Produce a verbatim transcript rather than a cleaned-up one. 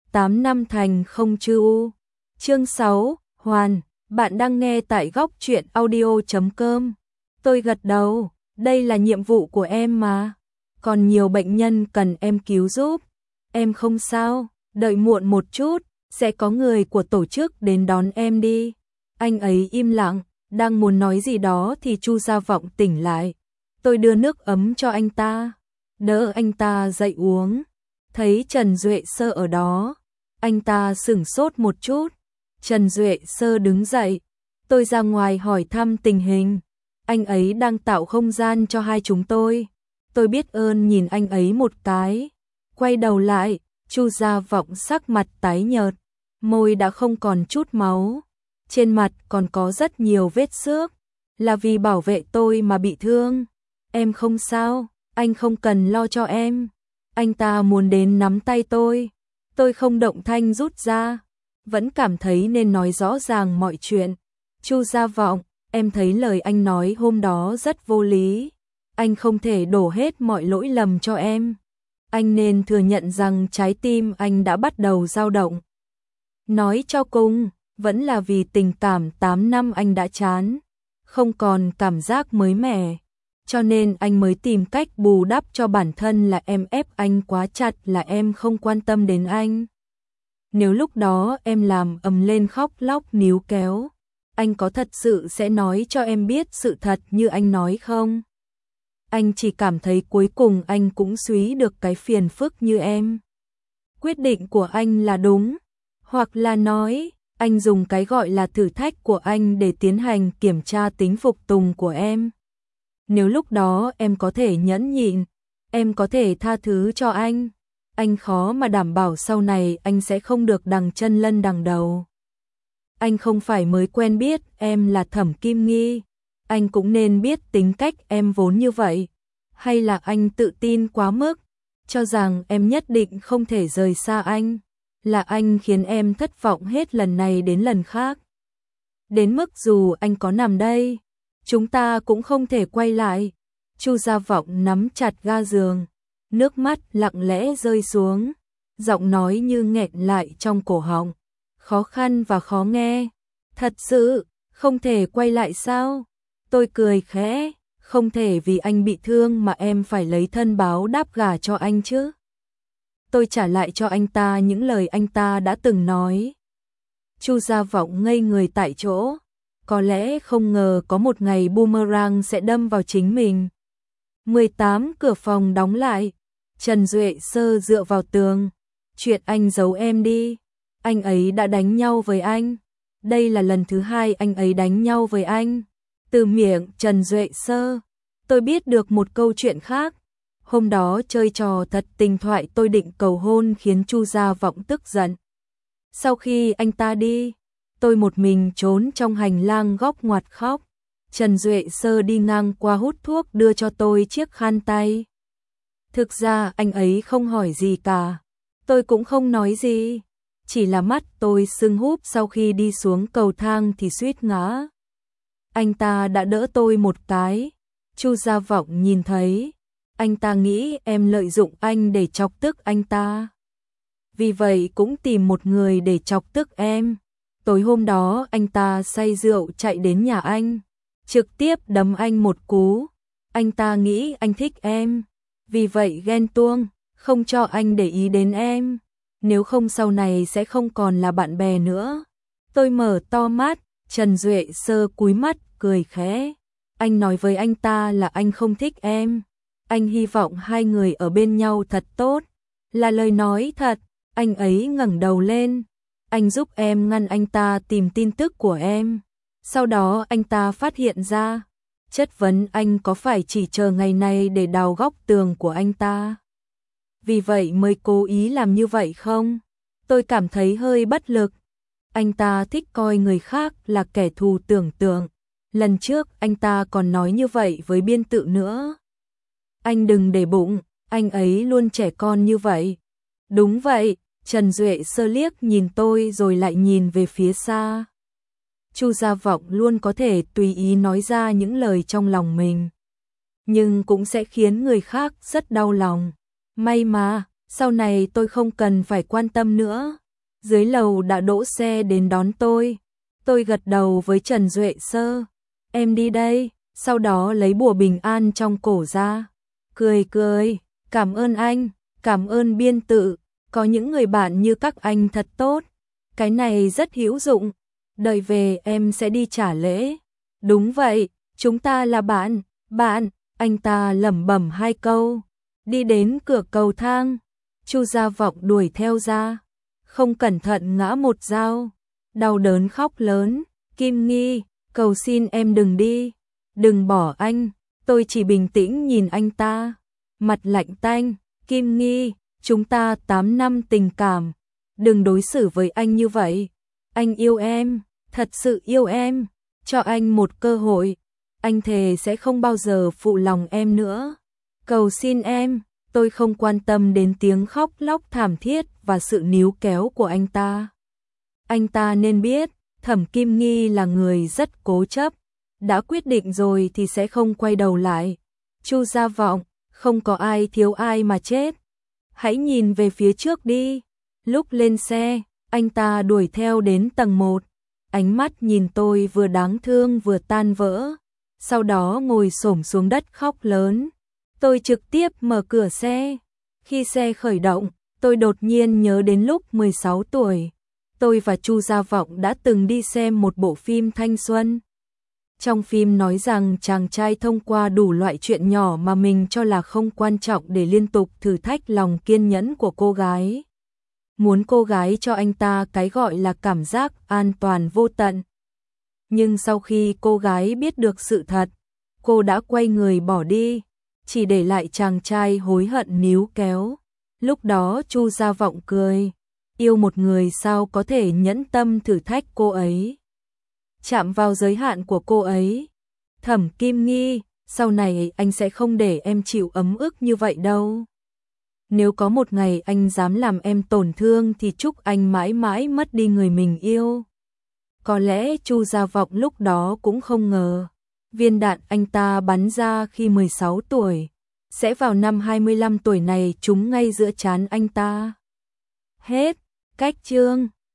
tám năm thành không chư u. Chương sáu, Hoàn, bạn đang nghe tại góc truyện audio chấm com. Tôi gật đầu, đây là nhiệm vụ của em mà. Còn nhiều bệnh nhân cần em cứu giúp. Em không sao, đợi muộn một chút, sẽ có người của tổ chức đến đón em đi. Anh ấy im lặng, đang muốn nói gì đó thì Chu Gia Vọng tỉnh lại. Tôi đưa nước ấm cho anh ta, đỡ anh ta dậy uống. Thấy Trần Duệ Sơ ở đó, anh ta sửng sốt một chút. Trần Duệ Sơ đứng dậy, tôi ra ngoài hỏi thăm tình hình. Anh ấy đang tạo không gian cho hai chúng tôi. Tôi biết ơn nhìn anh ấy một cái. Quay đầu lại, Chu Gia Vọng sắc mặt tái nhợt, môi đã không còn chút máu. Trên mặt còn có rất nhiều vết xước, là vì bảo vệ tôi mà bị thương. Em không sao, anh không cần lo cho em. Anh ta muốn đến nắm tay tôi. Tôi không động thanh rút ra, vẫn cảm thấy nên nói rõ ràng mọi chuyện. Chu Gia Vọng, em thấy lời anh nói hôm đó rất vô lý. Anh không thể đổ hết mọi lỗi lầm cho em. Anh nên thừa nhận rằng trái tim anh đã bắt đầu dao động. Nói cho cùng, vẫn là vì tình cảm tám năm anh đã chán, không còn cảm giác mới mẻ. Cho nên anh mới tìm cách bù đắp cho bản thân là em ép anh quá chặt, là em không quan tâm đến anh. Nếu lúc đó em làm ầm lên khóc lóc níu kéo, anh có thật sự sẽ nói cho em biết sự thật như anh nói không? Anh chỉ cảm thấy cuối cùng anh cũng suý được cái phiền phức như em. Quyết định của anh là đúng, hoặc là nói, anh dùng cái gọi là thử thách của anh để tiến hành kiểm tra tính phục tùng của em. Nếu lúc đó em có thể nhẫn nhịn, em có thể tha thứ cho anh, anh khó mà đảm bảo sau này anh sẽ không được đằng chân lân đằng đầu. Anh không phải mới quen biết em là Thẩm Kim Nghi, anh cũng nên biết tính cách em vốn như vậy. Hay là anh tự tin quá mức, cho rằng em nhất định không thể rời xa anh, là anh khiến em thất vọng hết lần này đến lần khác. Đến mức dù anh có nằm đây, chúng ta cũng không thể quay lại. Chu Gia Vọng nắm chặt ga giường, nước mắt lặng lẽ rơi xuống, giọng nói như nghẹn lại trong cổ họng, khó khăn và khó nghe. Thật sự, không thể quay lại sao? Tôi cười khẽ, không thể vì anh bị thương mà em phải lấy thân báo đáp gả cho anh chứ. Tôi trả lại cho anh ta những lời anh ta đã từng nói. Chu Gia Vọng ngây người tại chỗ, có lẽ không ngờ có một ngày boomerang sẽ đâm vào chính mình. mười tám cửa phòng đóng lại, Trần Duệ Sơ dựa vào tường. Chuyện anh giấu em đi, anh ấy đã đánh nhau với anh. Đây là lần thứ hai anh ấy đánh nhau với anh. Từ miệng Trần Duệ Sơ, tôi biết được một câu chuyện khác. Hôm đó chơi trò thật tình thoại tôi định cầu hôn khiến Chu Gia Vọng tức giận. Sau khi anh ta đi, tôi một mình trốn trong hành lang góc ngoặt khóc. Trần Duệ Sơ đi ngang qua hút thuốc đưa cho tôi chiếc khăn tay. Thực ra anh ấy không hỏi gì cả, tôi cũng không nói gì. Chỉ là mắt tôi sưng húp sau khi đi xuống cầu thang thì suýt ngã. Anh ta đã đỡ tôi một cái. Chu Gia Vọng nhìn thấy, anh ta nghĩ em lợi dụng anh để chọc tức anh ta. Vì vậy cũng tìm một người để chọc tức em. Tối hôm đó anh ta say rượu chạy đến nhà anh, trực tiếp đấm anh một cú. Anh ta nghĩ anh thích em, vì vậy ghen tuông, không cho anh để ý đến em. Nếu không sau này sẽ không còn là bạn bè nữa. Tôi mở to mắt, Trần Duệ Sơ cúi mắt, cười khẽ. Anh nói với anh ta là anh không thích em. Anh hy vọng hai người ở bên nhau thật tốt. Là lời nói thật. Anh ấy ngẩng đầu lên. Anh giúp em ngăn anh ta tìm tin tức của em. Sau đó anh ta phát hiện ra, chất vấn anh có phải chỉ chờ ngày này để đào góc tường của anh ta. Vì vậy mới cố ý làm như vậy không? Tôi cảm thấy hơi bất lực. Anh ta thích coi người khác là kẻ thù tưởng tượng. Lần trước anh ta còn nói như vậy với biên tự nữa. Anh đừng để bụng, anh ấy luôn trẻ con như vậy. Đúng vậy, Trần Duệ Sơ liếc nhìn tôi rồi lại nhìn về phía xa. Chu Gia Vọng luôn có thể tùy ý nói ra những lời trong lòng mình, nhưng cũng sẽ khiến người khác rất đau lòng. May mà, sau này tôi không cần phải quan tâm nữa. Dưới lầu đã đỗ xe đến đón tôi. Tôi gật đầu với Trần Duệ Sơ. Em đi đây, sau đó lấy bùa bình an trong cổ ra. Cười cười, cảm ơn anh, cảm ơn biên tự, có những người bạn như các anh thật tốt. Cái này rất hữu dụng, đợi về em sẽ đi trả lễ. Đúng vậy, chúng ta là bạn, bạn, anh ta lẩm bẩm hai câu. Đi đến cửa cầu thang, Chu Gia Vọng đuổi theo ra. Không cẩn thận ngã một dao, đau đớn khóc lớn. Kim Nghi, cầu xin em đừng đi, đừng bỏ anh. Tôi chỉ bình tĩnh nhìn anh ta, mặt lạnh tanh. Kim Nghi, chúng ta tám năm tình cảm, đừng đối xử với anh như vậy. Anh yêu em, thật sự yêu em, cho anh một cơ hội. Anh thề sẽ không bao giờ phụ lòng em nữa. Cầu xin em. Tôi không quan tâm đến tiếng khóc lóc thảm thiết và sự níu kéo của anh ta. Anh ta nên biết, Thẩm Kim Nghi là người rất cố chấp, đã quyết định rồi thì sẽ không quay đầu lại. Chu Gia Vọng, không có ai thiếu ai mà chết. Hãy nhìn về phía trước đi. Lúc lên xe, anh ta đuổi theo đến tầng một. Ánh mắt nhìn tôi vừa đáng thương vừa tan vỡ. Sau đó ngồi xổm xuống đất khóc lớn. Tôi trực tiếp mở cửa xe. Khi xe khởi động, tôi đột nhiên nhớ đến lúc mười sáu tuổi. Tôi và Chu Gia Vọng đã từng đi xem một bộ phim thanh xuân. Trong phim nói rằng chàng trai thông qua đủ loại chuyện nhỏ mà mình cho là không quan trọng để liên tục thử thách lòng kiên nhẫn của cô gái. Muốn cô gái cho anh ta cái gọi là cảm giác an toàn vô tận. Nhưng sau khi cô gái biết được sự thật, cô đã quay người bỏ đi, chỉ để lại chàng trai hối hận níu kéo. Lúc đó Chu Gia Vọng cười, yêu một người sao có thể nhẫn tâm thử thách cô ấy, chạm vào giới hạn của cô ấy. Thẩm Kim Nghi, sau này anh sẽ không để em chịu ấm ức như vậy đâu. Nếu có một ngày anh dám làm em tổn thương thì chúc anh mãi mãi mất đi người mình yêu. Có lẽ Chu Gia Vọng lúc đó cũng không ngờ, viên đạn anh ta bắn ra khi mười sáu tuổi, sẽ vào năm hai mươi lăm tuổi này trúng ngay giữa trán anh ta. Hết, cách chương.